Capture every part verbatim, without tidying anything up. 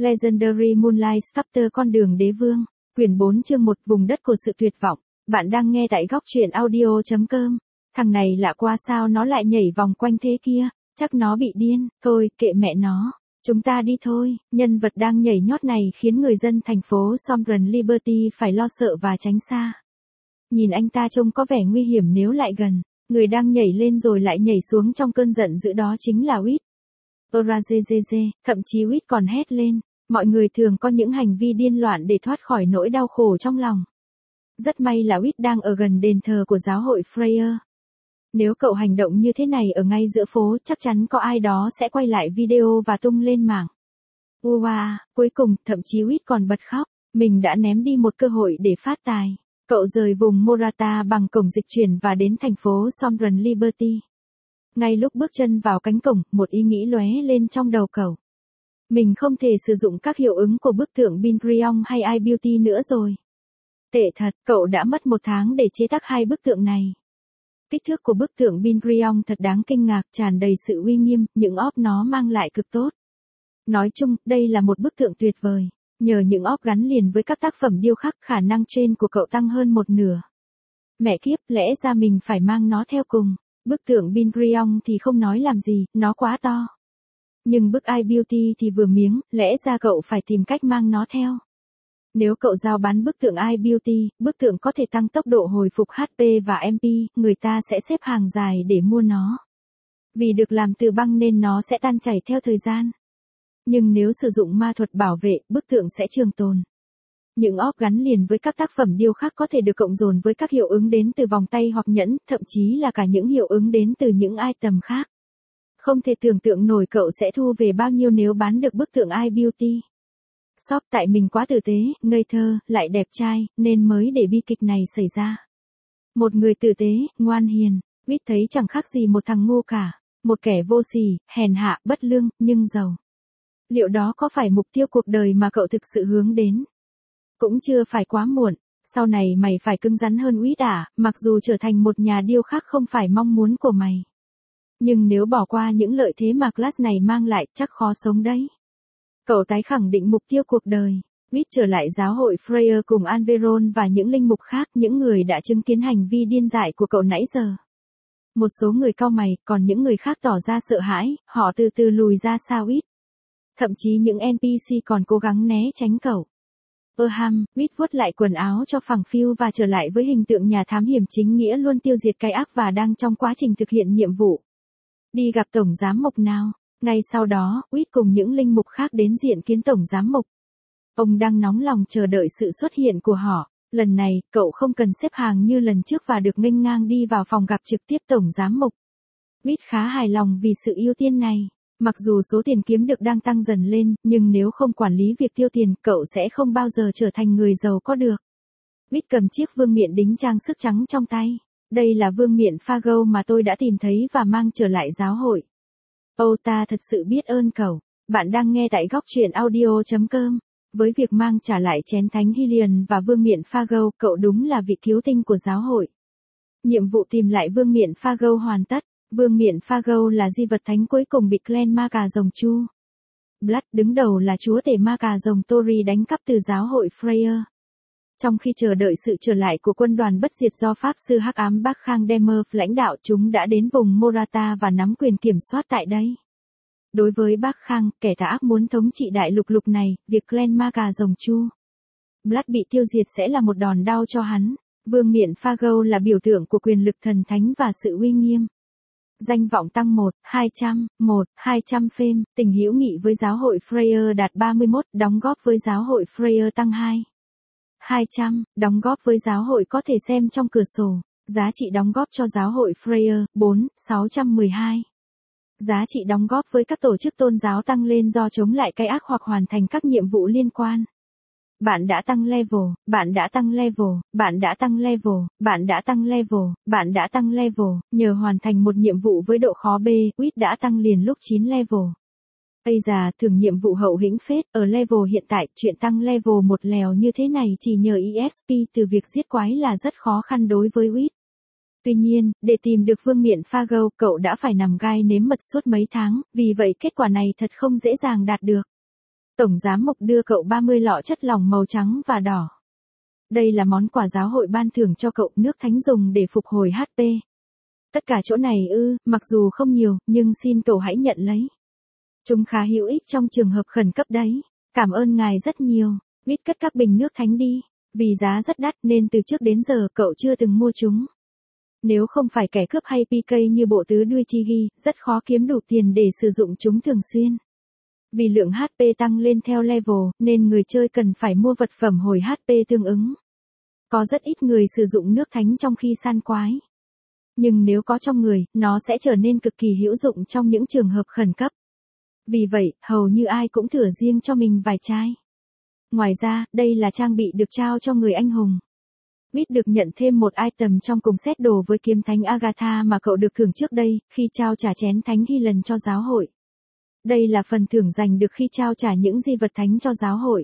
Legendary Moonlight Chapter Con đường đế vương, quyển bốn chương một Vùng đất của sự tuyệt vọng. Bạn đang nghe tại góc truyện audio.com. Thằng này lạ quá, sao nó lại nhảy vòng quanh thế kia, chắc nó bị điên. Thôi, kệ mẹ nó. Chúng ta đi thôi. Nhân vật đang nhảy nhót này khiến người dân thành phố Sovereign Liberty phải lo sợ và tránh xa. Nhìn anh ta trông có vẻ nguy hiểm nếu lại gần. Người đang nhảy lên rồi lại nhảy xuống trong cơn giận dữ đó chính là Wit. Orazezeze, thậm chí Wit còn hét lên. Mọi người thường có những hành vi điên loạn để thoát khỏi nỗi đau khổ trong lòng. Rất may là Wit đang ở gần đền thờ của giáo hội Freya. Nếu cậu hành động như thế này ở ngay giữa phố, chắc chắn có ai đó sẽ quay lại video và tung lên mạng. Ua, cuối cùng, thậm chí Wit còn bật khóc. Mình đã ném đi một cơ hội để phát tài. Cậu rời vùng Morata bằng cổng dịch chuyển và đến thành phố Sovereign Liberty. Ngay lúc bước chân vào cánh cổng, một ý nghĩ lóe lên trong đầu cậu. Mình không thể sử dụng các hiệu ứng của bức tượng Pinprion hay iBeauty nữa rồi. Tệ thật, cậu đã mất một tháng để chế tác hai bức tượng này. Kích thước của bức tượng Pinprion thật đáng kinh ngạc, tràn đầy sự uy nghiêm, những óp nó mang lại cực tốt. Nói chung, đây là một bức tượng tuyệt vời. Nhờ những óp gắn liền với các tác phẩm điêu khắc, khả năng trên của cậu tăng hơn một nửa. Mẹ kiếp, lẽ ra mình phải mang nó theo cùng. Bức tượng Pinprion thì không nói làm gì, nó quá to. Nhưng bức iBeauty thì vừa miếng, lẽ ra cậu phải tìm cách mang nó theo. Nếu cậu giao bán bức tượng iBeauty, bức tượng có thể tăng tốc độ hồi phục hát pê và em pê, người ta sẽ xếp hàng dài để mua nó. Vì được làm từ băng nên nó sẽ tan chảy theo thời gian. Nhưng nếu sử dụng ma thuật bảo vệ, bức tượng sẽ trường tồn. Những óp gắn liền với các tác phẩm điêu khắc có thể được cộng dồn với các hiệu ứng đến từ vòng tay hoặc nhẫn, thậm chí là cả những hiệu ứng đến từ những item khác. Không thể tưởng tượng nổi cậu sẽ thu về bao nhiêu nếu bán được bức tượng iBeauty. Shop tại mình quá tử tế, ngây thơ, lại đẹp trai, nên mới để bi kịch này xảy ra. Một người tử tế, ngoan hiền, Wit thấy chẳng khác gì một thằng ngu cả. Một kẻ vô sỉ, hèn hạ, bất lương, nhưng giàu. Liệu đó có phải mục tiêu cuộc đời mà cậu thực sự hướng đến? Cũng chưa phải quá muộn. Sau này mày phải cứng rắn hơn Wit à, mặc dù trở thành một nhà điêu khắc không phải mong muốn của mày. Nhưng nếu bỏ qua những lợi thế mà class này mang lại, chắc khó sống đấy. Cậu tái khẳng định mục tiêu cuộc đời. Wit trở lại giáo hội Freya cùng Anveron và những linh mục khác, những người đã chứng kiến hành vi điên dại của cậu nãy giờ. Một số người cau mày, còn những người khác tỏ ra sợ hãi, họ từ từ lùi ra xa Wit. Thậm chí những en pê xê còn cố gắng né tránh cậu. Erham, Wit vuốt lại quần áo cho phẳng phiu và trở lại với hình tượng nhà thám hiểm chính nghĩa luôn tiêu diệt cái ác và đang trong quá trình thực hiện nhiệm vụ. Đi gặp Tổng Giám Mục nào. Ngay sau đó, Wit cùng những linh mục khác đến diện kiến Tổng Giám Mục. Ông đang nóng lòng chờ đợi sự xuất hiện của họ. Lần này, cậu không cần xếp hàng như lần trước và được nghênh ngang đi vào phòng gặp trực tiếp Tổng Giám Mục. Wit khá hài lòng vì sự ưu tiên này. Mặc dù số tiền kiếm được đang tăng dần lên, nhưng nếu không quản lý việc tiêu tiền, cậu sẽ không bao giờ trở thành người giàu có được. Wit cầm chiếc vương miện đính trang sức trắng trong tay. Đây là vương miện Fargo mà tôi đã tìm thấy và mang trở lại giáo hội. Âu ta thật sự biết ơn cậu. Bạn đang nghe tại góc truyện audio.com. Với việc mang trả lại chén thánh Hylian và vương miện Fargo, cậu đúng là vị cứu tinh của giáo hội. Nhiệm vụ tìm lại vương miện Fargo hoàn tất. Vương miện Fargo là di vật thánh cuối cùng bị clan ma cà rồng Chu Blood đứng đầu là chúa tể ma cà rồng Tori đánh cắp từ giáo hội Freya. Trong khi chờ đợi sự trở lại của quân đoàn bất diệt do Pháp sư Hắc ám Bắc Khang Demer lãnh đạo, chúng đã đến vùng Morata và nắm quyền kiểm soát tại đây. Đối với Bắc Khang, kẻ tà ác muốn thống trị đại lục lục này, việc clan ma cà rồng Chu Blood bị tiêu diệt sẽ là một đòn đau cho hắn. Vương miện Fargo là biểu tượng của quyền lực thần thánh và sự uy nghiêm. Danh vọng tăng một, hai trăm, một, hai trăm phêm, tình hữu nghị với giáo hội Freya đạt ba mươi mốt, đóng góp với giáo hội Freya tăng hai. hai trăm, đóng góp với giáo hội có thể xem trong cửa sổ. Giá trị đóng góp cho giáo hội Freya, bốn, sáu trăm mười hai. Giá trị đóng góp với các tổ chức tôn giáo tăng lên do chống lại cái ác hoặc hoàn thành các nhiệm vụ liên quan. Bạn đã tăng level, bạn đã tăng level, bạn đã tăng level, bạn đã tăng level, bạn đã tăng level, nhờ hoàn thành một nhiệm vụ với độ khó B, Wit đã tăng liền lúc chín level. Ây da, thưởng nhiệm vụ hậu hĩnh phết, ở level hiện tại, chuyện tăng level một lèo như thế này chỉ nhờ e ét pê từ việc giết quái là rất khó khăn đối với Wit. Tuy nhiên, để tìm được vương miện Fargo, cậu đã phải nằm gai nếm mật suốt mấy tháng, vì vậy kết quả này thật không dễ dàng đạt được. Tổng giám mục đưa cậu ba mươi lọ chất lỏng màu trắng và đỏ. Đây là món quà giáo hội ban thưởng cho cậu, nước thánh dùng để phục hồi hát pê. Tất cả chỗ này ư, mặc dù không nhiều, nhưng xin cậu hãy nhận lấy. Chúng khá hữu ích trong trường hợp khẩn cấp đấy. Cảm ơn ngài rất nhiều. Biết cất các bình nước thánh đi. Vì giá rất đắt nên từ trước đến giờ cậu chưa từng mua chúng. Nếu không phải kẻ cướp hay pê ca như bộ tứ đuôi chi ghi, rất khó kiếm đủ tiền để sử dụng chúng thường xuyên. Vì lượng hát pê tăng lên theo level, nên người chơi cần phải mua vật phẩm hồi hát pê tương ứng. Có rất ít người sử dụng nước thánh trong khi săn quái. Nhưng nếu có trong người, nó sẽ trở nên cực kỳ hữu dụng trong những trường hợp khẩn cấp. Vì vậy, hầu như ai cũng thửa riêng cho mình vài chai. Ngoài ra, đây là trang bị được trao cho người anh hùng. Biết được nhận thêm một item trong cùng set đồ với kiếm thánh Agatha mà cậu được thưởng trước đây, khi trao trả chén thánh Helen cho giáo hội. Đây là phần thưởng giành được khi trao trả những di vật thánh cho giáo hội.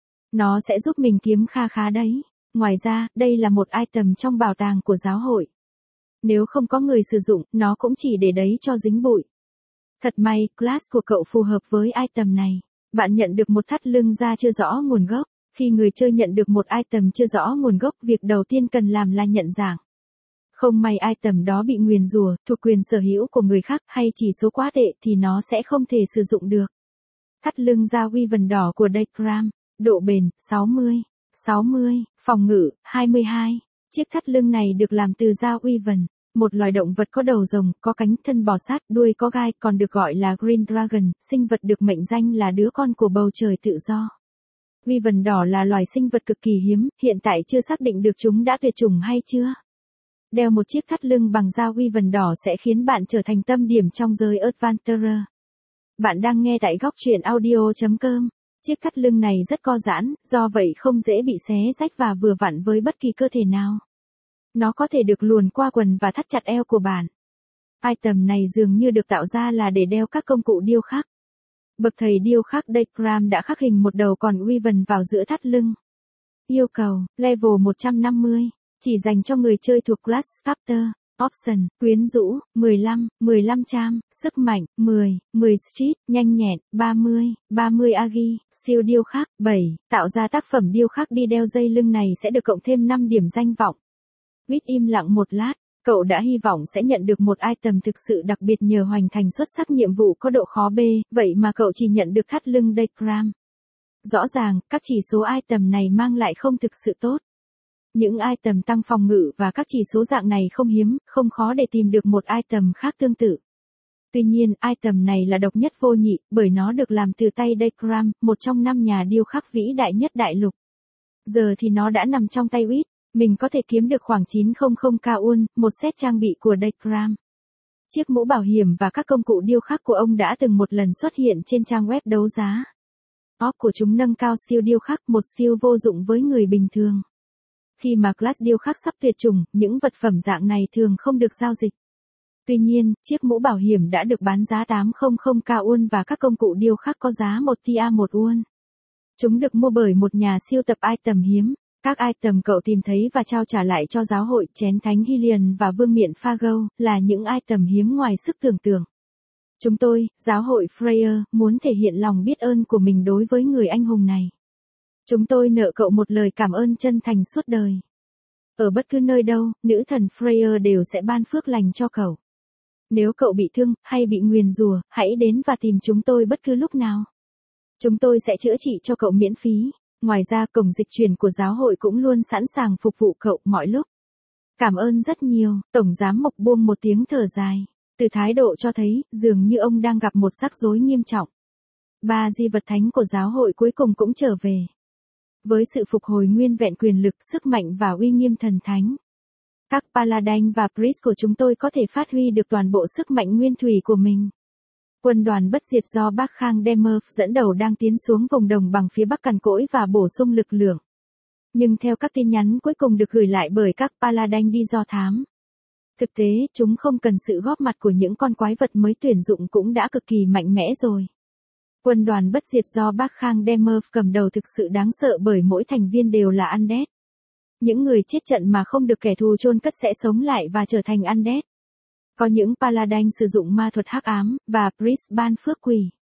Nó sẽ giúp mình kiếm kha khá đấy. Ngoài ra, đây là một item trong bảo tàng của giáo hội. Nếu không có người sử dụng, nó cũng chỉ để đấy cho dính bụi. Thật may, class của cậu phù hợp với item này. Bạn nhận được một thắt lưng da chưa rõ nguồn gốc. Khi người chơi nhận được một item chưa rõ nguồn gốc, việc đầu tiên cần làm là nhận dạng. Không may item đó bị nguyền rủa, thuộc quyền sở hữu của người khác hay chỉ số quá tệ thì nó sẽ không thể sử dụng được. Thắt lưng da Wyvern đỏ của Decram, độ bền sáu mươi, sáu mươi, phòng ngự hai mươi hai. Chiếc thắt lưng này được làm từ da Wyvern, một loài động vật có đầu rồng, có cánh, thân bò sát, đuôi có gai, còn được gọi là Green Dragon, sinh vật được mệnh danh là đứa con của bầu trời tự do. Wyvern đỏ là loài sinh vật cực kỳ hiếm, hiện tại chưa xác định được chúng đã tuyệt chủng hay chưa. Đeo một chiếc thắt lưng bằng da Wyvern đỏ sẽ khiến bạn trở thành tâm điểm trong giới Adventurer. Bạn đang nghe tại góc truyện audio chấm com. Chiếc thắt lưng này rất co giãn, do vậy không dễ bị xé rách và vừa vặn với bất kỳ cơ thể nào. Nó có thể được luồn qua quần và thắt chặt eo của bạn. Item này dường như được tạo ra là để đeo các công cụ điêu khắc. Bậc thầy điêu khắc Decram đã khắc hình một đầu con Wyvern vào giữa thắt lưng. Yêu cầu, level một trăm năm mươi, chỉ dành cho người chơi thuộc class Sculptor. Option, quyến rũ, mười lăm, mười lăm charm, sức mạnh, mười, mười street, nhanh nhẹn, ba mươi, ba mươi agi, siêu điêu khắc, bảy, tạo ra tác phẩm điêu khắc đi đeo dây lưng này sẽ được cộng thêm năm điểm danh vọng. Biết im lặng một lát, cậu đã hy vọng sẽ nhận được một item thực sự đặc biệt nhờ hoàn thành xuất sắc nhiệm vụ có độ khó B, vậy mà cậu chỉ nhận được thắt lưng Decram. Rõ ràng, các chỉ số item này mang lại không thực sự tốt. Những item tăng phòng ngự và các chỉ số dạng này không hiếm, không khó để tìm được một item khác tương tự. Tuy nhiên, item này là độc nhất vô nhị, bởi nó được làm từ tay Decram, một trong năm nhà điêu khắc vĩ đại nhất đại lục. Giờ thì nó đã nằm trong tay Wit, mình có thể kiếm được khoảng chín trăm k won, một set trang bị của Decram. Chiếc mũ bảo hiểm và các công cụ điêu khắc của ông đã từng một lần xuất hiện trên trang web đấu giá. Orc của chúng nâng cao siêu điêu khắc, một siêu vô dụng với người bình thường. Khi mà class điêu khắc sắp tuyệt chủng, những vật phẩm dạng này thường không được giao dịch. Tuy nhiên, chiếc mũ bảo hiểm đã được bán giá tám trăm k won và các công cụ điêu khắc có giá một tia một won. Chúng được mua bởi một nhà siêu tập item hiếm. Các item cậu tìm thấy và trao trả lại cho giáo hội, chén thánh Helion và vương miện Fargo, là những item hiếm ngoài sức tưởng tượng. Chúng tôi, giáo hội Freya, muốn thể hiện lòng biết ơn của mình đối với người anh hùng này. Chúng tôi nợ cậu một lời cảm ơn chân thành suốt đời. Ở bất cứ nơi đâu, nữ thần Freya đều sẽ ban phước lành cho cậu. Nếu cậu bị thương, hay bị nguyền rủa, hãy đến và tìm chúng tôi bất cứ lúc nào. Chúng tôi sẽ chữa trị cho cậu miễn phí. Ngoài ra, cổng dịch chuyển của giáo hội cũng luôn sẵn sàng phục vụ cậu mọi lúc. Cảm ơn rất nhiều, Tổng giám mục buông một tiếng thở dài. Từ thái độ cho thấy, dường như ông đang gặp một rắc rối nghiêm trọng. Ba di vật thánh của giáo hội cuối cùng cũng trở về. Với sự phục hồi nguyên vẹn quyền lực, sức mạnh và uy nghiêm thần thánh. Các Paladin và Priest của chúng tôi có thể phát huy được toàn bộ sức mạnh nguyên thủy của mình. Quân đoàn bất diệt do Bác Khang Demer dẫn đầu đang tiến xuống vùng đồng bằng phía bắc cằn cỗi và bổ sung lực lượng. Nhưng theo các tin nhắn cuối cùng được gửi lại bởi các Paladin đi do thám. Thực tế, chúng không cần sự góp mặt của những con quái vật mới tuyển dụng cũng đã cực kỳ mạnh mẽ rồi. Quân đoàn bất diệt do Bác Khang Demer cầm đầu thực sự đáng sợ bởi mỗi thành viên đều là Undead. Những người chết trận mà không được kẻ thù chôn cất sẽ sống lại và trở thành Undead. Có những Paladin sử dụng ma thuật hắc ám, và Priest ban phước quỷ.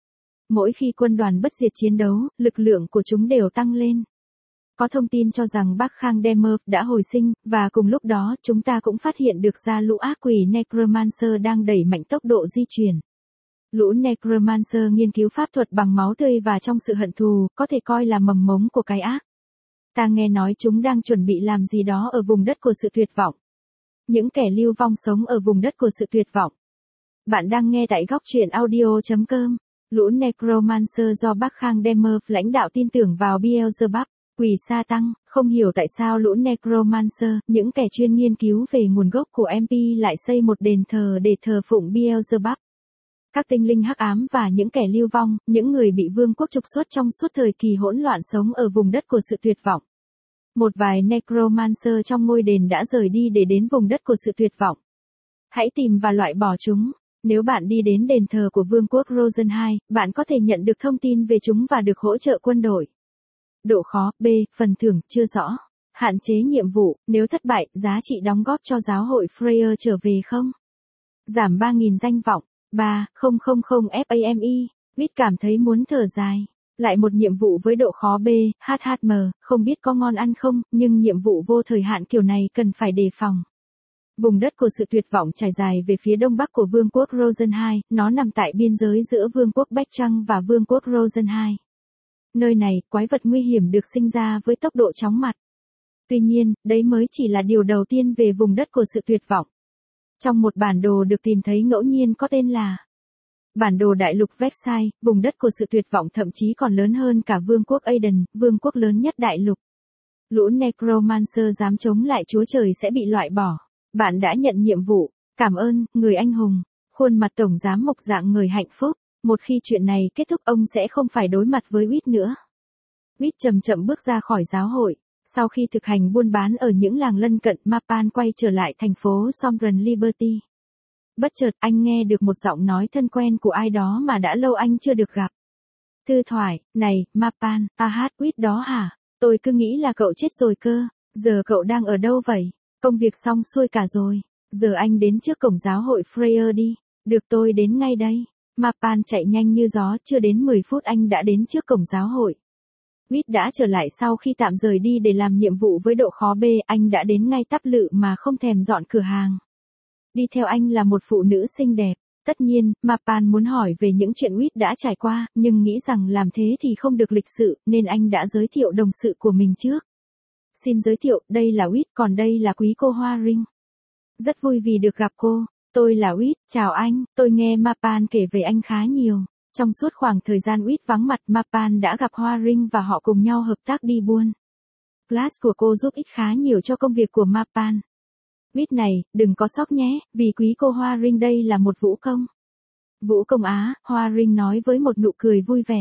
Mỗi khi quân đoàn bất diệt chiến đấu, lực lượng của chúng đều tăng lên. Có thông tin cho rằng Bắc Khang Demer đã hồi sinh, và cùng lúc đó chúng ta cũng phát hiện được ra lũ ác quỷ Necromancer đang đẩy mạnh tốc độ di chuyển. Lũ Necromancer nghiên cứu pháp thuật bằng máu tươi và trong sự hận thù, có thể coi là mầm mống của cái ác. Ta nghe nói chúng đang chuẩn bị làm gì đó ở vùng đất của sự tuyệt vọng. Những kẻ lưu vong sống ở vùng đất của sự tuyệt vọng. Bạn đang nghe tại góc truyện audio chấm com. Lũ Necromancer do Bắc Khang Demer lãnh đạo tin tưởng vào Beelzebub, quỷ sa tăng, không hiểu tại sao lũ Necromancer, những kẻ chuyên nghiên cứu về nguồn gốc của em pê lại xây một đền thờ để thờ phụng Beelzebub. Các tinh linh hắc ám và những kẻ lưu vong, những người bị vương quốc trục xuất trong suốt thời kỳ hỗn loạn sống ở vùng đất của sự tuyệt vọng. Một vài Necromancer trong ngôi đền đã rời đi để đến vùng đất của sự tuyệt vọng. Hãy tìm và loại bỏ chúng. Nếu bạn đi đến đền thờ của vương quốc Rosen hai, bạn có thể nhận được thông tin về chúng và được hỗ trợ quân đội. Độ khó, B, phần thưởng, chưa rõ. Hạn chế nhiệm vụ, nếu thất bại, giá trị đóng góp cho giáo hội Freya trở về không? Giảm ba nghìn danh vọng. ba không không không FAME, Vít cảm thấy muốn thở dài. Lại một nhiệm vụ với độ khó B, hát hát em, không biết có ngon ăn không, nhưng nhiệm vụ vô thời hạn kiểu này cần phải đề phòng. Vùng đất của sự tuyệt vọng trải dài về phía đông bắc của vương quốc Rosen hai, nó nằm tại biên giới giữa vương quốc Bách Trăng và vương quốc Rosen hai. Nơi này, quái vật nguy hiểm được sinh ra với tốc độ chóng mặt. Tuy nhiên, đấy mới chỉ là điều đầu tiên về vùng đất của sự tuyệt vọng. Trong một bản đồ được tìm thấy ngẫu nhiên có tên là Bản đồ đại lục Vexai, vùng đất của sự tuyệt vọng thậm chí còn lớn hơn cả vương quốc Aden, vương quốc lớn nhất đại lục. Lũ Necromancer dám chống lại Chúa Trời sẽ bị loại bỏ. Bạn đã nhận nhiệm vụ. Cảm ơn, người anh hùng. Khuôn mặt tổng giám mục dạng người hạnh phúc. Một khi chuyện này kết thúc ông sẽ không phải đối mặt với Whit nữa. Whit chậm chậm bước ra khỏi giáo hội. Sau khi thực hành buôn bán ở những làng lân cận, Mapan quay trở lại thành phố Sovereign Liberty. Bất chợt anh nghe được một giọng nói thân quen của ai đó mà đã lâu anh chưa được gặp. Thư thoại, này, Mapan, à hát Whit đó hả? Tôi cứ nghĩ là cậu chết rồi cơ. Giờ cậu đang ở đâu vậy? Công việc xong xuôi cả rồi. Giờ anh đến trước cổng giáo hội Freya đi. Được, tôi đến ngay đây. Mapan chạy nhanh như gió, chưa đến mười phút anh đã đến trước cổng giáo hội. Whit đã trở lại sau khi tạm rời đi để làm nhiệm vụ với độ khó B, anh đã đến ngay tắp lự mà không thèm dọn cửa hàng. Đi theo anh là một phụ nữ xinh đẹp. Tất nhiên, Mapan muốn hỏi về những chuyện Whit đã trải qua, nhưng nghĩ rằng làm thế thì không được lịch sự, nên anh đã giới thiệu đồng sự của mình trước. Xin giới thiệu, đây là Whit, còn đây là quý cô Hoa Ring. Rất vui vì được gặp cô. Tôi là Whit, chào anh, tôi nghe Mapan kể về anh khá nhiều. Trong suốt khoảng thời gian Whit vắng mặt, Mapan đã gặp Hoa Ring và họ cùng nhau hợp tác đi buôn. Class của cô giúp ích khá nhiều cho công việc của Mapan. Whit này, đừng có sốc nhé, vì quý cô Hoa Ring đây là một vũ công. Vũ công á, Hoa Ring nói với một nụ cười vui vẻ.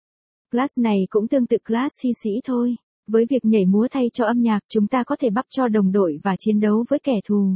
Class này cũng tương tự class hy sĩ thôi. Với việc nhảy múa thay cho âm nhạc, chúng ta có thể bắp cho đồng đội và chiến đấu với kẻ thù.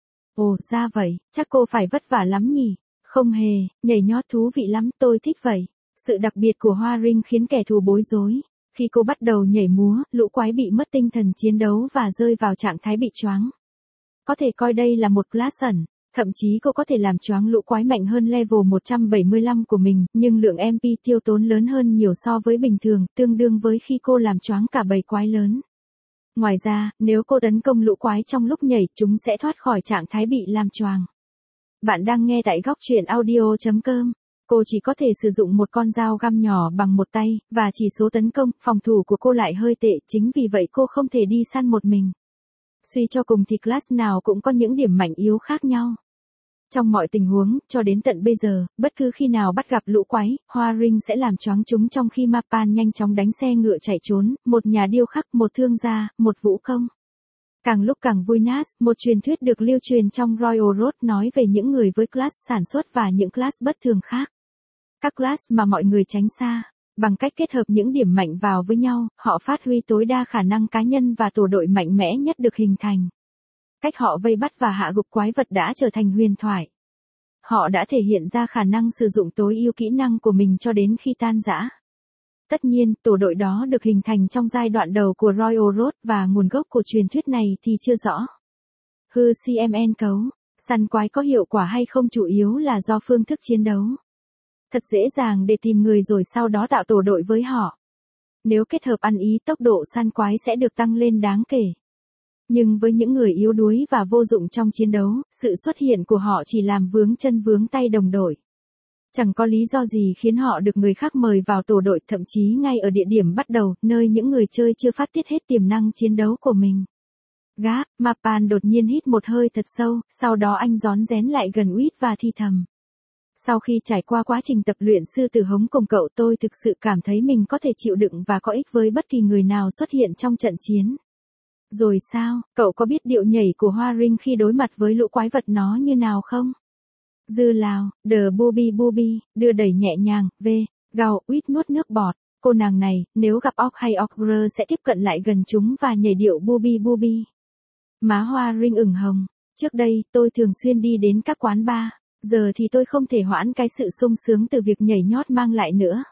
Ồ, ra vậy, chắc cô phải vất vả lắm nhỉ? Không hề, nhảy nhót thú vị lắm, tôi thích vậy. Sự đặc biệt của Hoa Ring khiến kẻ thù bối rối. Khi cô bắt đầu nhảy múa, lũ quái bị mất tinh thần chiến đấu và rơi vào trạng thái bị choáng. Có thể coi đây là một class ẩn. Thậm chí cô có thể làm choáng lũ quái mạnh hơn level một trăm bảy mươi lăm của mình, nhưng lượng em pê tiêu tốn lớn hơn nhiều so với bình thường, tương đương với khi cô làm choáng cả bầy quái lớn. Ngoài ra, nếu cô tấn công lũ quái trong lúc nhảy, chúng sẽ thoát khỏi trạng thái bị làm choáng. Bạn đang nghe tại góc truyện audio chấm com. Cô chỉ có thể sử dụng một con dao găm nhỏ bằng một tay, và chỉ số tấn công, phòng thủ của cô lại hơi tệ, chính vì vậy cô không thể đi săn một mình. Suy cho cùng thì class nào cũng có những điểm mạnh yếu khác nhau. Trong mọi tình huống, cho đến tận bây giờ, bất cứ khi nào bắt gặp lũ quái, Hoa Ring sẽ làm choáng chúng trong khi Mapan nhanh chóng đánh xe ngựa chạy trốn, một nhà điêu khắc, một thương gia, một vũ công. Càng lúc càng vui nát, một truyền thuyết được lưu truyền trong Royal Road nói về những người với class sản xuất và những class bất thường khác. Các class mà mọi người tránh xa. Bằng cách kết hợp những điểm mạnh vào với nhau, họ phát huy tối đa khả năng cá nhân và tổ đội mạnh mẽ nhất được hình thành. Cách họ vây bắt và hạ gục quái vật đã trở thành huyền thoại. Họ đã thể hiện ra khả năng sử dụng tối ưu kỹ năng của mình cho đến khi tan rã. Tất nhiên, tổ đội đó được hình thành trong giai đoạn đầu của Royal Road và nguồn gốc của truyền thuyết này thì chưa rõ. Hư xê em en cấu, săn quái có hiệu quả hay không chủ yếu là do phương thức chiến đấu. Thật dễ dàng để tìm người rồi sau đó tạo tổ đội với họ. Nếu kết hợp ăn ý, tốc độ săn quái sẽ được tăng lên đáng kể. Nhưng với những người yếu đuối và vô dụng trong chiến đấu, sự xuất hiện của họ chỉ làm vướng chân vướng tay đồng đội. Chẳng có lý do gì khiến họ được người khác mời vào tổ đội, thậm chí ngay ở địa điểm bắt đầu, nơi những người chơi chưa phát tiết hết tiềm năng chiến đấu của mình. Gáp, Mapan đột nhiên hít một hơi thật sâu, sau đó anh rón rén lại gần Uýt và thì thầm. Sau khi trải qua quá trình tập luyện sư tử hống cùng cậu, tôi thực sự cảm thấy mình có thể chịu đựng và có ích với bất kỳ người nào xuất hiện trong trận chiến. Rồi sao, cậu có biết điệu nhảy của Hoa Rinh khi đối mặt với lũ quái vật nó như nào không? Dư Lào, đờ bubi bubi, đưa đẩy nhẹ nhàng, v, gào, Uýt nuốt nước bọt. Cô nàng này, nếu gặp Orc hay Ogre sẽ tiếp cận lại gần chúng và nhảy điệu bubi bubi. Má Hoa Rinh ửng hồng. Trước đây, tôi thường xuyên đi đến các quán bar. Giờ thì tôi không thể hoãn cái sự sung sướng từ việc nhảy nhót mang lại nữa.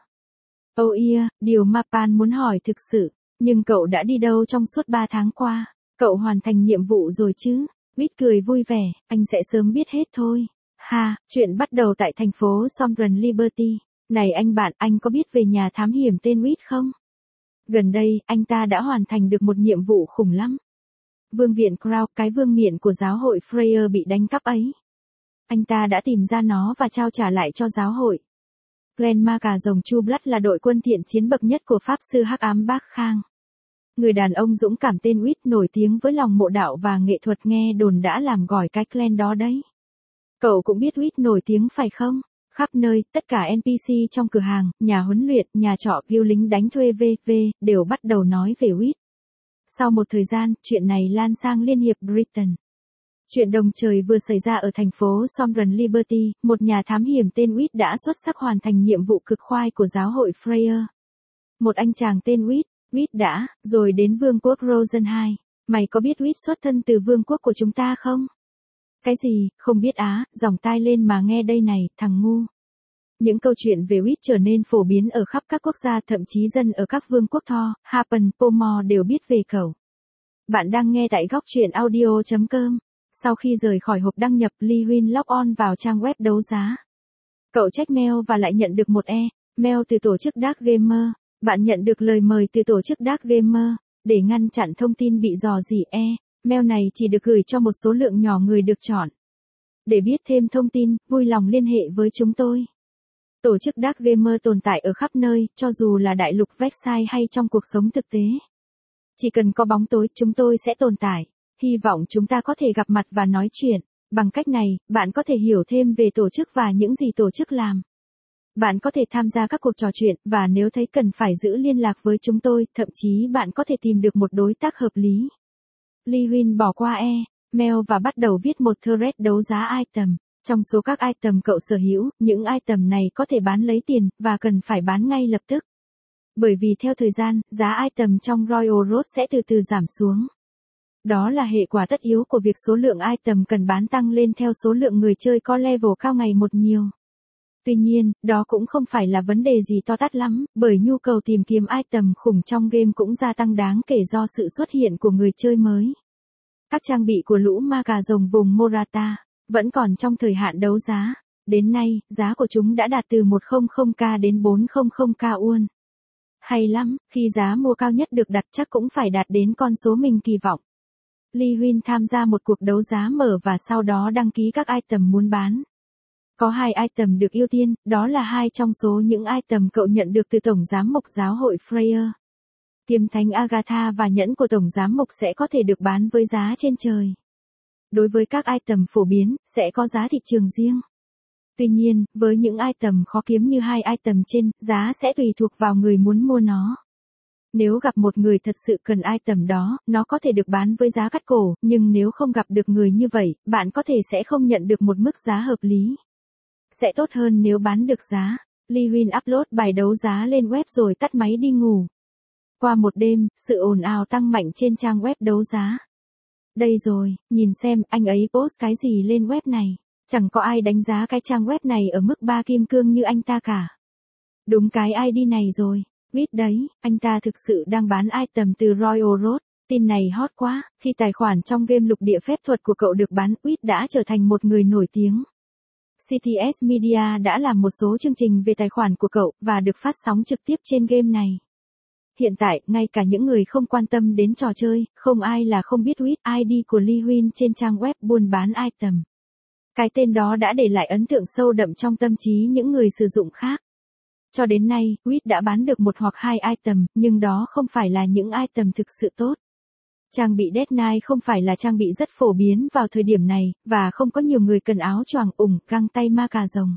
Oh yeah, điều mà Pan muốn hỏi thực sự. Nhưng cậu đã đi đâu trong suốt ba tháng qua? Cậu hoàn thành nhiệm vụ rồi chứ? Uýt cười vui vẻ, anh sẽ sớm biết hết thôi. Ha, chuyện bắt đầu tại thành phố Sovereign Liberty. Này anh bạn, anh có biết về nhà thám hiểm tên Uýt không? Gần đây, anh ta đã hoàn thành được một nhiệm vụ khủng lắm. Vương viện Crown, cái vương miện của giáo hội Freya bị đánh cắp ấy. Anh ta đã tìm ra nó và trao trả lại cho giáo hội. Clan Ma Cà Rồng Chu Blood là đội quân thiện chiến bậc nhất của Pháp sư Hắc Ám Bác Khang. Người đàn ông dũng cảm tên Uýt nổi tiếng với lòng mộ đạo và nghệ thuật, nghe đồn đã làm gỏi cái clan đó đấy. Cậu cũng biết Uýt nổi tiếng phải không? Khắp nơi, tất cả en pê xê trong cửa hàng, nhà huấn luyện, nhà trọ, guild lính đánh thuê vân vân đều bắt đầu nói về Uýt. Sau một thời gian, chuyện này lan sang Liên hiệp Britain. Chuyện đồng trời vừa xảy ra ở thành phố Sovereign Liberty, một nhà thám hiểm tên Uýt đã xuất sắc hoàn thành nhiệm vụ cực khoai của giáo hội Freya. Một anh chàng tên Uýt, Uýt đã, rồi đến vương quốc Rosen hai. Mày có biết Uýt xuất thân từ vương quốc của chúng ta không? Cái gì, không biết á, dòng tai lên mà nghe đây này, thằng ngu. Những câu chuyện về Uýt trở nên phổ biến ở khắp các quốc gia, thậm chí dân ở các vương quốc Thor, Happen, Pomor đều biết về cậu. Bạn đang nghe tại góc truyện audio chấm com. Sau khi rời khỏi hộp đăng nhập, Lee Huynh log on vào trang web đấu giá. Cậu check mail và lại nhận được một e-mail từ tổ chức Dark Gamer. Bạn nhận được lời mời từ tổ chức Dark Gamer. Để ngăn chặn thông tin bị rò rỉ, e-mail này chỉ được gửi cho một số lượng nhỏ người được chọn. Để biết thêm thông tin, vui lòng liên hệ với chúng tôi. Tổ chức Dark Gamer tồn tại ở khắp nơi, cho dù là đại lục Vexai hay trong cuộc sống thực tế. Chỉ cần có bóng tối, chúng tôi sẽ tồn tại. Hy vọng chúng ta có thể gặp mặt và nói chuyện. Bằng cách này, bạn có thể hiểu thêm về tổ chức và những gì tổ chức làm. Bạn có thể tham gia các cuộc trò chuyện, và nếu thấy cần phải giữ liên lạc với chúng tôi, thậm chí bạn có thể tìm được một đối tác hợp lý. Lee Huynh bỏ qua e-mail và bắt đầu viết một thread đấu giá item. Trong số các item cậu sở hữu, những item này có thể bán lấy tiền, và cần phải bán ngay lập tức. Bởi vì theo thời gian, giá item trong Royal Road sẽ từ từ giảm xuống. Đó là hệ quả tất yếu của việc số lượng item cần bán tăng lên theo số lượng người chơi có level cao ngày một nhiều. Tuy nhiên, đó cũng không phải là vấn đề gì to tát lắm, bởi nhu cầu tìm kiếm item khủng trong game cũng gia tăng đáng kể do sự xuất hiện của người chơi mới. Các trang bị của lũ ma cà rồng vùng Morata vẫn còn trong thời hạn đấu giá. Đến nay, giá của chúng đã đạt từ một trăm k đến bốn trăm k won. Hay lắm, khi giá mua cao nhất được đặt chắc cũng phải đạt đến con số mình kỳ vọng. Lee Huynh tham gia một cuộc đấu giá mở và sau đó đăng ký các item muốn bán. Có hai item được ưu tiên, đó là hai trong số những item cậu nhận được từ Tổng Giám mục Giáo hội Freya. Tiêm Thánh Agatha và nhẫn của Tổng Giám mục sẽ có thể được bán với giá trên trời. Đối với các item phổ biến, sẽ có giá thị trường riêng. Tuy nhiên, với những item khó kiếm như hai item trên, giá sẽ tùy thuộc vào người muốn mua nó. Nếu gặp một người thật sự cần item đó, nó có thể được bán với giá cắt cổ, nhưng nếu không gặp được người như vậy, bạn có thể sẽ không nhận được một mức giá hợp lý. Sẽ tốt hơn nếu bán được giá. Lee Huynh upload bài đấu giá lên web rồi tắt máy đi ngủ. Qua một đêm, sự ồn ào tăng mạnh trên trang web đấu giá. Đây rồi, nhìn xem anh ấy post cái gì lên web này. Chẳng có ai đánh giá cái trang web này ở mức ba kim cương như anh ta cả. Đúng cái i đê này rồi. Biết đấy, anh ta thực sự đang bán item từ Royal Road. Tin này hot quá, khi tài khoản trong game lục địa phép thuật của cậu được bán, Uýt đã trở thành một người nổi tiếng. xê tê ét Media đã làm một số chương trình về tài khoản của cậu và được phát sóng trực tiếp trên game này. Hiện tại, ngay cả những người không quan tâm đến trò chơi, không ai là không biết vê i tê i đê của Lee Huynh trên trang web buôn bán item. Cái tên đó đã để lại ấn tượng sâu đậm trong tâm trí những người sử dụng khác. Cho đến nay, vê i tê đã bán được một hoặc hai item, nhưng đó không phải là những item thực sự tốt. Trang bị Death Knight không phải là trang bị rất phổ biến vào thời điểm này, và không có nhiều người cần áo choàng ủng, găng tay ma cà rồng.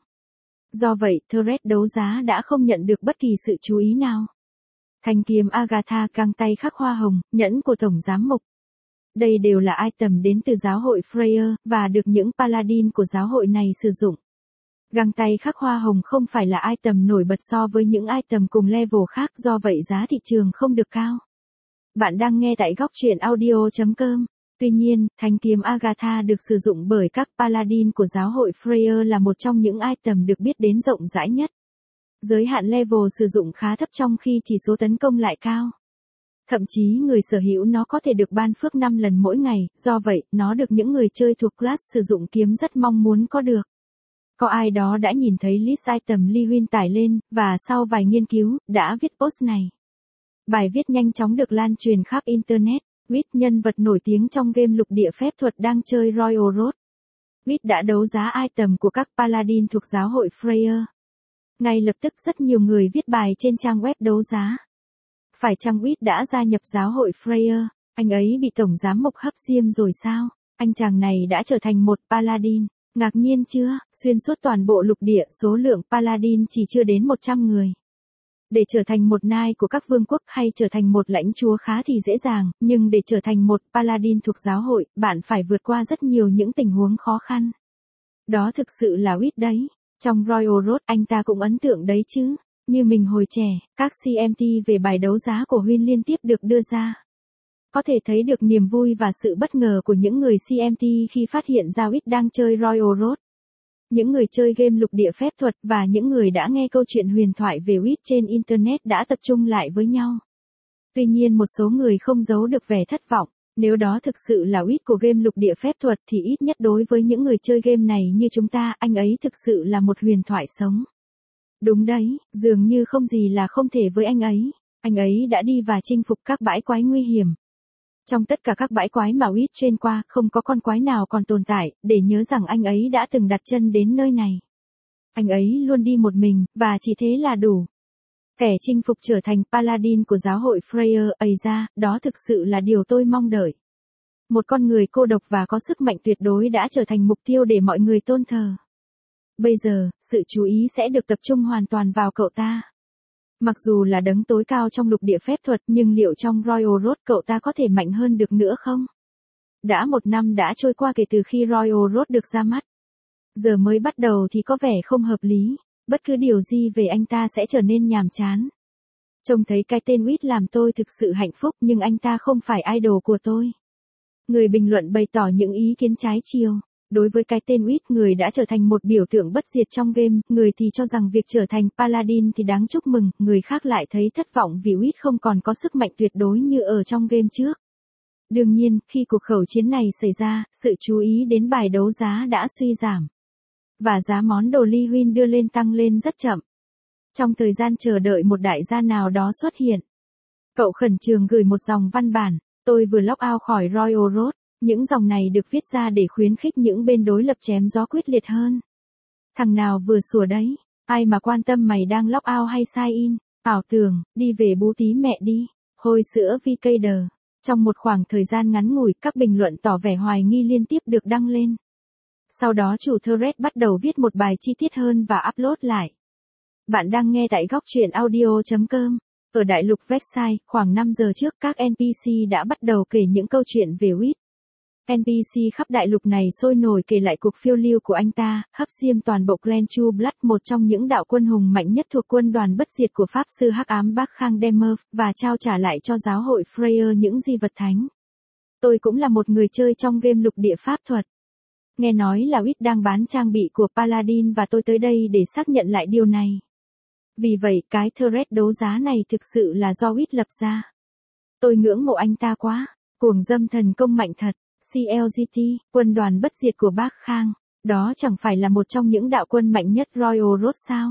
Do vậy, thread đấu giá đã không nhận được bất kỳ sự chú ý nào. Thanh kiếm Agatha, găng tay khắc hoa hồng, nhẫn của Tổng Giám Mục. Đây đều là item đến từ giáo hội Freya, và được những paladin của giáo hội này sử dụng. Găng tay khắc hoa hồng không phải là item nổi bật so với những item cùng level khác, do vậy giá thị trường không được cao. Bạn đang nghe tại góc truyện audio chấm com. Tuy nhiên, thanh kiếm Agatha được sử dụng bởi các paladin của giáo hội Freya là một trong những item được biết đến rộng rãi nhất. Giới hạn level sử dụng khá thấp trong khi chỉ số tấn công lại cao. Thậm chí người sở hữu nó có thể được ban phước năm lần mỗi ngày, do vậy, nó được những người chơi thuộc class sử dụng kiếm rất mong muốn có được. Có ai đó đã nhìn thấy list item Lee Huynh tải lên, và sau vài nghiên cứu, đã viết post này. Bài viết nhanh chóng được lan truyền khắp Internet. vê i tê, nhân vật nổi tiếng trong game lục địa phép thuật đang chơi Royal Road. vê i tê đã đấu giá item của các paladin thuộc giáo hội Freya. Ngay lập tức rất nhiều người viết bài trên trang web đấu giá. Phải chăng vê i tê đã gia nhập giáo hội Freya? Anh ấy bị Tổng Giám Mục hấp diêm rồi sao? Anh chàng này đã trở thành một paladin. Ngạc nhiên chưa? Xuyên suốt toàn bộ lục địa, số lượng paladin chỉ chưa đến một trăm người. Để trở thành một nai của các vương quốc hay trở thành một lãnh chúa khá thì dễ dàng, nhưng để trở thành một paladin thuộc giáo hội, bạn phải vượt qua rất nhiều những tình huống khó khăn. Đó thực sự là vê i tê đấy. Trong Royal Road anh ta cũng ấn tượng đấy chứ. Như mình hồi trẻ, các xê em tê về bài đấu giá của Huynh liên tiếp được đưa ra. Có thể thấy được niềm vui và sự bất ngờ của những người xê em tê khi phát hiện ra vê i tê đang chơi Royal Road. Những người chơi game lục địa phép thuật và những người đã nghe câu chuyện huyền thoại về vê i tê trên Internet đã tập trung lại với nhau. Tuy nhiên một số người không giấu được vẻ thất vọng. Nếu đó thực sự là vê i tê của game lục địa phép thuật thì ít nhất đối với những người chơi game này như chúng ta, anh ấy thực sự là một huyền thoại sống. Đúng đấy, dường như không gì là không thể với anh ấy. Anh ấy đã đi và chinh phục các bãi quái nguy hiểm. Trong tất cả các bãi quái mà vê i tê trên qua, không có con quái nào còn tồn tại, để nhớ rằng anh ấy đã từng đặt chân đến nơi này. Anh ấy luôn đi một mình, và chỉ thế là đủ. Kẻ chinh phục trở thành paladin của giáo hội Freya, ấy ra, đó thực sự là điều tôi mong đợi. Một con người cô độc và có sức mạnh tuyệt đối đã trở thành mục tiêu để mọi người tôn thờ. Bây giờ, sự chú ý sẽ được tập trung hoàn toàn vào cậu ta. Mặc dù là đấng tối cao trong lục địa phép thuật, nhưng liệu trong Royal Road cậu ta có thể mạnh hơn được nữa không? Đã một năm đã trôi qua kể từ khi Royal Road được ra mắt. Giờ mới bắt đầu thì có vẻ không hợp lý. Bất cứ điều gì về anh ta sẽ trở nên nhàm chán. Trông thấy cái tên vê i tê làm tôi thực sự hạnh phúc, nhưng anh ta không phải idol của tôi. Người bình luận bày tỏ những ý kiến trái chiều. Đối với cái tên vê i tê, người đã trở thành một biểu tượng bất diệt trong game, người thì cho rằng việc trở thành paladin thì đáng chúc mừng, người khác lại thấy thất vọng vì vê i tê không còn có sức mạnh tuyệt đối như ở trong game trước. Đương nhiên, khi cuộc khẩu chiến này xảy ra, sự chú ý đến bài đấu giá đã suy giảm. Và giá món đồ Lee Huynh đưa lên tăng lên rất chậm. Trong thời gian chờ đợi một đại gia nào đó xuất hiện, cậu khẩn trương gửi một dòng văn bản, tôi vừa log out khỏi Royal Road. Những dòng này được viết ra để khuyến khích những bên đối lập chém gió quyết liệt hơn. Thằng nào vừa sủa đấy, ai mà quan tâm mày đang log out hay sign in, ảo tưởng, đi về bú tí mẹ đi, hôi sữa vê ca đê. Trong một khoảng thời gian ngắn ngủi, các bình luận tỏ vẻ hoài nghi liên tiếp được đăng lên. Sau đó chủ thread bắt đầu viết một bài chi tiết hơn và upload lại. Bạn đang nghe tại góc truyện audio chấm com. Ở đại lục Vexai, khoảng năm giờ trước các en pê xê đã bắt đầu kể những câu chuyện về vê i tê. en pê xê khắp đại lục này sôi nổi kể lại cuộc phiêu lưu của anh ta, hấp diêm toàn bộ Clan True Blood, một trong những đạo quân hùng mạnh nhất thuộc quân đoàn bất diệt của Pháp sư Hắc Ám Bác Khang Demer, và trao trả lại cho giáo hội Freya những di vật thánh. Tôi cũng là một người chơi trong game lục địa pháp thuật. Nghe nói là vê i tê đang bán trang bị của Paladin và tôi tới đây để xác nhận lại điều này. Vì vậy, cái thread đấu giá này thực sự là do vê i tê lập ra. Tôi ngưỡng mộ anh ta quá, cuồng dâm thần công mạnh thật. xê lờ giê tê, quân đoàn bất diệt của Bác Khang. Đó chẳng phải là một trong những đạo quân mạnh nhất Royal Road sao?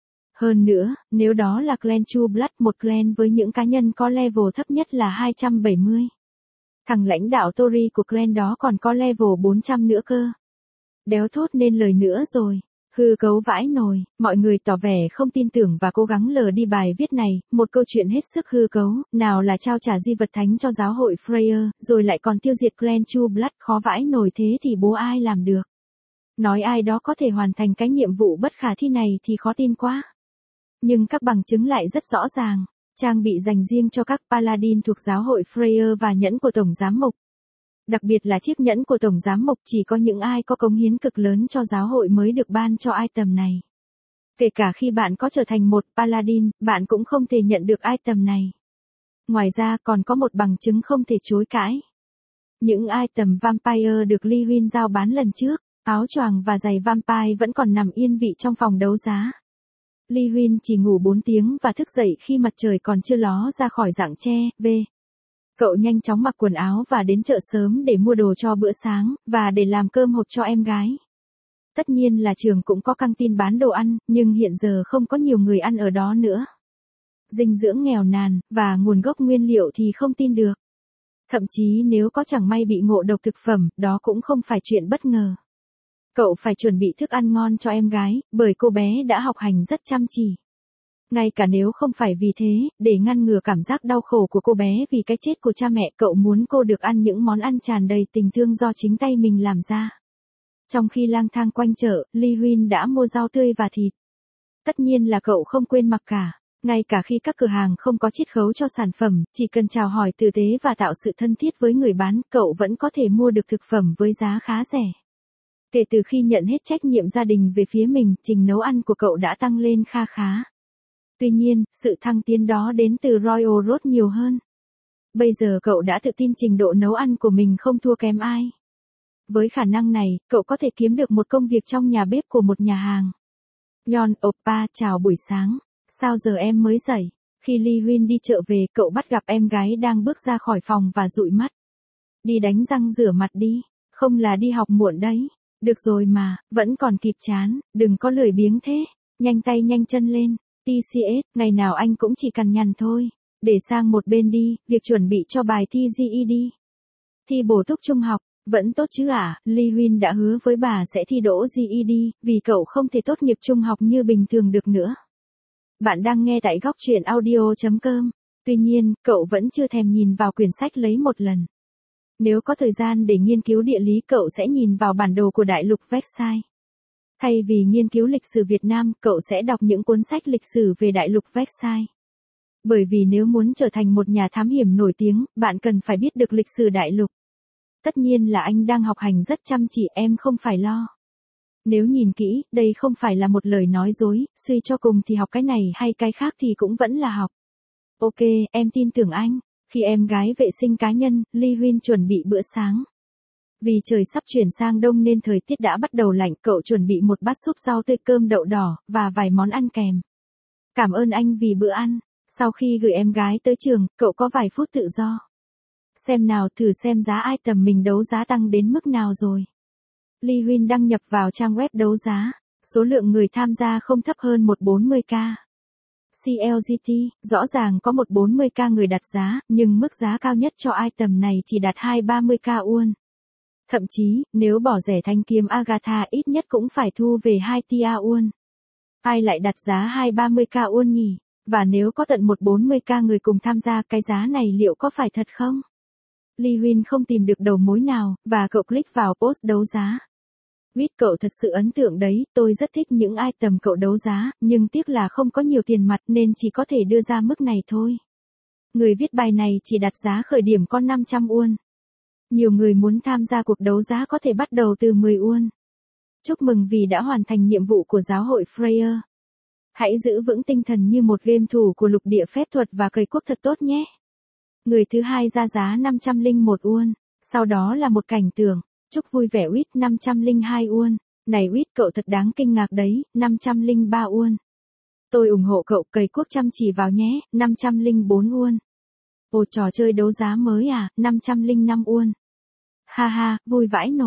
Hơn nữa, nếu đó là clan True Blood, một clan với những cá nhân có level thấp nhất là hai trăm bảy mươi. Thằng lãnh đạo Tory của clan đó còn có level bốn trăm nữa cơ. Đéo thốt nên lời nữa rồi. Hư cấu vãi nồi, mọi người tỏ vẻ không tin tưởng và cố gắng lờ đi bài viết này, một câu chuyện hết sức hư cấu, nào là trao trả di vật thánh cho giáo hội Freya, rồi lại còn tiêu diệt clan True Blood, khó vãi nồi thế thì bố ai làm được. Nói ai đó có thể hoàn thành cái nhiệm vụ bất khả thi này thì khó tin quá. Nhưng các bằng chứng lại rất rõ ràng, trang bị dành riêng cho các paladin thuộc giáo hội Freya và nhẫn của Tổng Giám Mục. Đặc biệt là chiếc nhẫn của Tổng Giám Mục chỉ có những ai có cống hiến cực lớn cho giáo hội mới được ban cho item này. Kể cả khi bạn có trở thành một paladin, bạn cũng không thể nhận được item này. Ngoài ra còn có một bằng chứng không thể chối cãi. Những item vampire được Lee Huynh giao bán lần trước, áo choàng và giày vampire vẫn còn nằm yên vị trong phòng đấu giá. Lee Huynh chỉ ngủ bốn tiếng và thức dậy khi mặt trời còn chưa ló ra khỏi rặng tre, v. Cậu nhanh chóng mặc quần áo và đến chợ sớm để mua đồ cho bữa sáng, và để làm cơm hộp cho em gái. Tất nhiên là trường cũng có căng tin bán đồ ăn, nhưng hiện giờ không có nhiều người ăn ở đó nữa. Dinh dưỡng nghèo nàn, và nguồn gốc nguyên liệu thì không tin được. Thậm chí nếu có chẳng may bị ngộ độc thực phẩm, đó cũng không phải chuyện bất ngờ. Cậu phải chuẩn bị thức ăn ngon cho em gái, bởi cô bé đã học hành rất chăm chỉ. Ngay cả nếu không phải vì thế, để ngăn ngừa cảm giác đau khổ của cô bé vì cái chết của cha mẹ, cậu muốn cô được ăn những món ăn tràn đầy tình thương do chính tay mình làm ra. Trong khi lang thang quanh chợ, Lee Huynh đã mua rau tươi và thịt. Tất nhiên là cậu không quên mặc cả. Ngay cả khi các cửa hàng không có chiết khấu cho sản phẩm, chỉ cần chào hỏi tử tế và tạo sự thân thiết với người bán, cậu vẫn có thể mua được thực phẩm với giá khá rẻ. Kể từ khi nhận hết trách nhiệm gia đình về phía mình, trình nấu ăn của cậu đã tăng lên kha khá. Tuy nhiên, sự thăng tiến đó đến từ Royal Road nhiều hơn. Bây giờ cậu đã tự tin trình độ nấu ăn của mình không thua kém ai. Với khả năng này, cậu có thể kiếm được một công việc trong nhà bếp của một nhà hàng. Yon, oppa, chào buổi sáng. Sao giờ em mới dậy? Khi Lee Huynh đi chợ về, cậu bắt gặp em gái đang bước ra khỏi phòng và dụi mắt. Đi đánh răng rửa mặt đi. Không là đi học muộn đấy. Được rồi mà, vẫn còn kịp chán, đừng có lười biếng thế. Nhanh tay nhanh chân lên. tê xê ét, ngày nào anh cũng chỉ cằn nhằn thôi. Để sang một bên đi, việc chuẩn bị cho bài thi giê e đê. Thi bổ túc trung học, vẫn tốt chứ à? Lee Huynh đã hứa với bà sẽ thi đỗ giê e đê, vì cậu không thể tốt nghiệp trung học như bình thường được nữa. Bạn đang nghe tại góc truyện audio chấm com. Tuy nhiên, cậu vẫn chưa thèm nhìn vào quyển sách lấy một lần. Nếu có thời gian để nghiên cứu địa lý, cậu sẽ nhìn vào bản đồ của đại lục Vexai. Thay vì nghiên cứu lịch sử Việt Nam, cậu sẽ đọc những cuốn sách lịch sử về đại lục Vexai. Bởi vì nếu muốn trở thành một nhà thám hiểm nổi tiếng, bạn cần phải biết được lịch sử đại lục. Tất nhiên là anh đang học hành rất chăm chỉ, em không phải lo. Nếu nhìn kỹ, đây không phải là một lời nói dối, suy cho cùng thì học cái này hay cái khác thì cũng vẫn là học. Ok, em tin tưởng anh. Khi em gái vệ sinh cá nhân, Lee Huynh chuẩn bị bữa sáng. Vì trời sắp chuyển sang đông nên thời tiết đã bắt đầu lạnh, cậu chuẩn bị một bát súp rau tươi, cơm đậu đỏ, và vài món ăn kèm. Cảm ơn anh vì bữa ăn. Sau khi gửi em gái tới trường, cậu có vài phút tự do. Xem nào, thử xem giá item mình đấu giá tăng đến mức nào rồi. Lee Huynh đăng nhập vào trang web đấu giá. Số lượng người tham gia không thấp hơn một trăm bốn mươi k. xê lờ giê tê, rõ ràng có một trăm bốn mươi k người đặt giá, nhưng mức giá cao nhất cho item này chỉ đạt hai trăm ba mươi k won. Thậm chí, nếu bỏ rẻ thanh kiếm Agatha ít nhất cũng phải thu về hai tia won. Ai lại đặt giá hai trăm ba mươi k won nhỉ? Và nếu có tận một trăm bốn mươi k người cùng tham gia, cái giá này liệu có phải thật không? Lee Huynh không tìm được đầu mối nào, và cậu click vào post đấu giá. Viết cậu thật sự ấn tượng đấy, tôi rất thích những item cậu đấu giá, nhưng tiếc là không có nhiều tiền mặt nên chỉ có thể đưa ra mức này thôi. Người viết bài này chỉ đặt giá khởi điểm có năm trăm won. Nhiều người muốn tham gia cuộc đấu giá có thể bắt đầu từ mười won. Chúc mừng vì đã hoàn thành nhiệm vụ của giáo hội Freya. Hãy giữ vững tinh thần như một game thủ của lục địa phép thuật và cày cuốc thật tốt nhé. Người thứ hai ra giá năm trăm lẻ một won, sau đó là một cảnh tượng. Chúc vui vẻ Wit năm trăm lẻ hai won. Này Wit, cậu thật đáng kinh ngạc đấy, năm trăm lẻ ba won. Tôi ủng hộ cậu, cày cuốc chăm chỉ vào nhé, năm trăm lẻ bốn won. Ồ, trò chơi đấu giá mới à, năm trăm lẻ năm won. Ha ha, vui vãi nồi.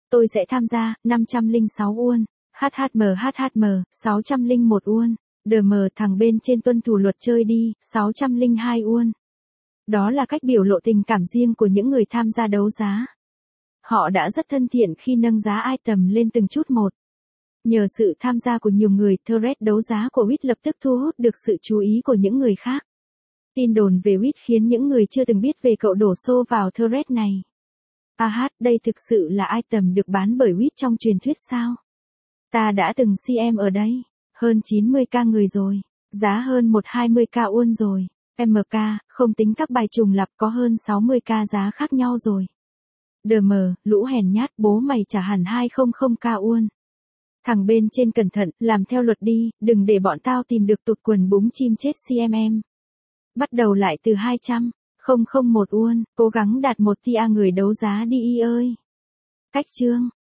Tôi sẽ tham gia, năm trăm lẻ sáu won. hát hát em hát hát em, sáu trăm lẻ một won. đê em thằng bên trên tuân thủ luật chơi đi, sáu trăm lẻ hai won. Đó là cách biểu lộ tình cảm riêng của những người tham gia đấu giá. Họ đã rất thân thiện khi nâng giá item lên từng chút một. Nhờ sự tham gia của nhiều người, thread đấu giá của vê i tê lập tức thu hút được sự chú ý của những người khác. Tin đồn về vê i tê khiến những người chưa từng biết về cậu đổ xô vào thread này. À hát, đây thực sự là item được bán bởi vê i tê trong truyền thuyết sao? Ta đã từng xem ở đây. Hơn chín mươi k người rồi. Giá hơn một trăm hai mươi k won rồi. em ca, không tính các bài trùng lặp có hơn sáu mươi k giá khác nhau rồi. đê em, lũ hèn nhát, bố mày trả hẳn hai trăm k won. Thằng bên trên cẩn thận, làm theo luật đi, đừng để bọn tao tìm được tụt quần búng chim chết xê em em. Bắt đầu lại từ hai trăm nghìn một won, cố gắng đạt một tia người đấu giá đi y ơi. Cách chương